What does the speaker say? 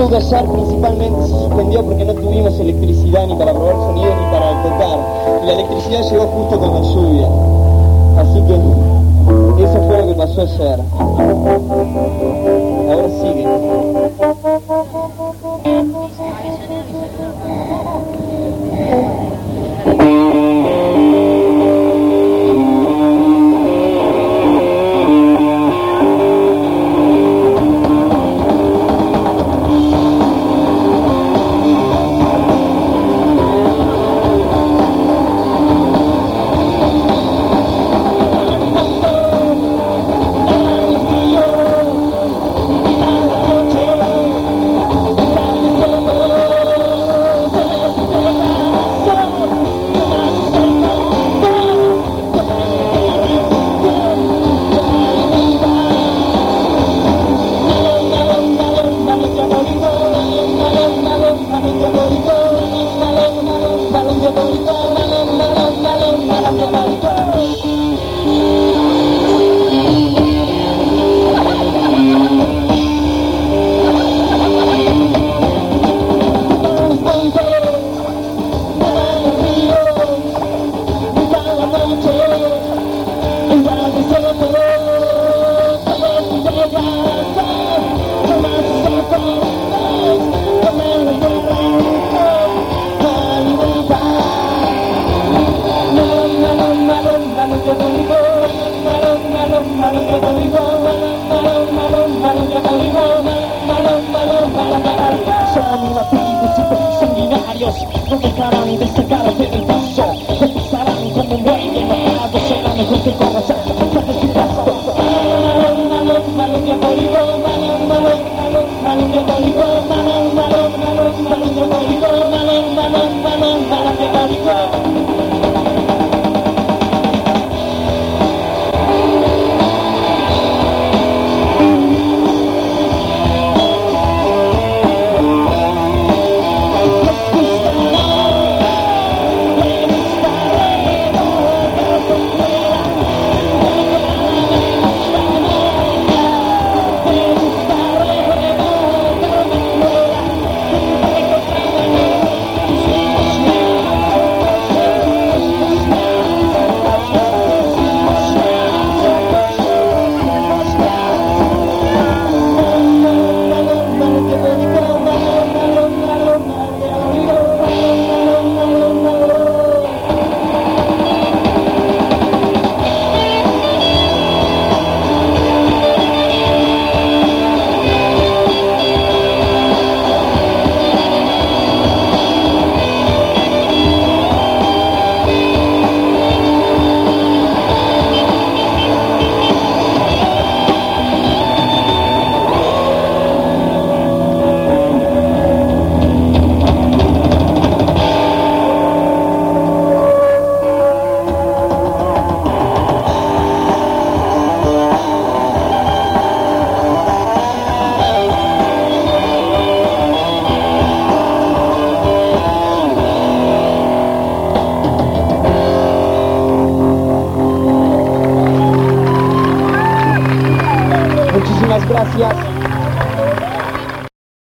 show de ayer principalmente se suspendió porque no tuvimos electricidad ni para probar sonido ni para tocar. Y la electricidad llegó justo con la lluvia. Así que eso fue lo que pasó ayer. Ahora sigue. No dejarán de sacarte del paso, te pisarán como un buey enojado, será mejor que corras a de su paso. Malo, malo, malo, diabólico, malo, malo, malo, malo, diabólico, malo, malo.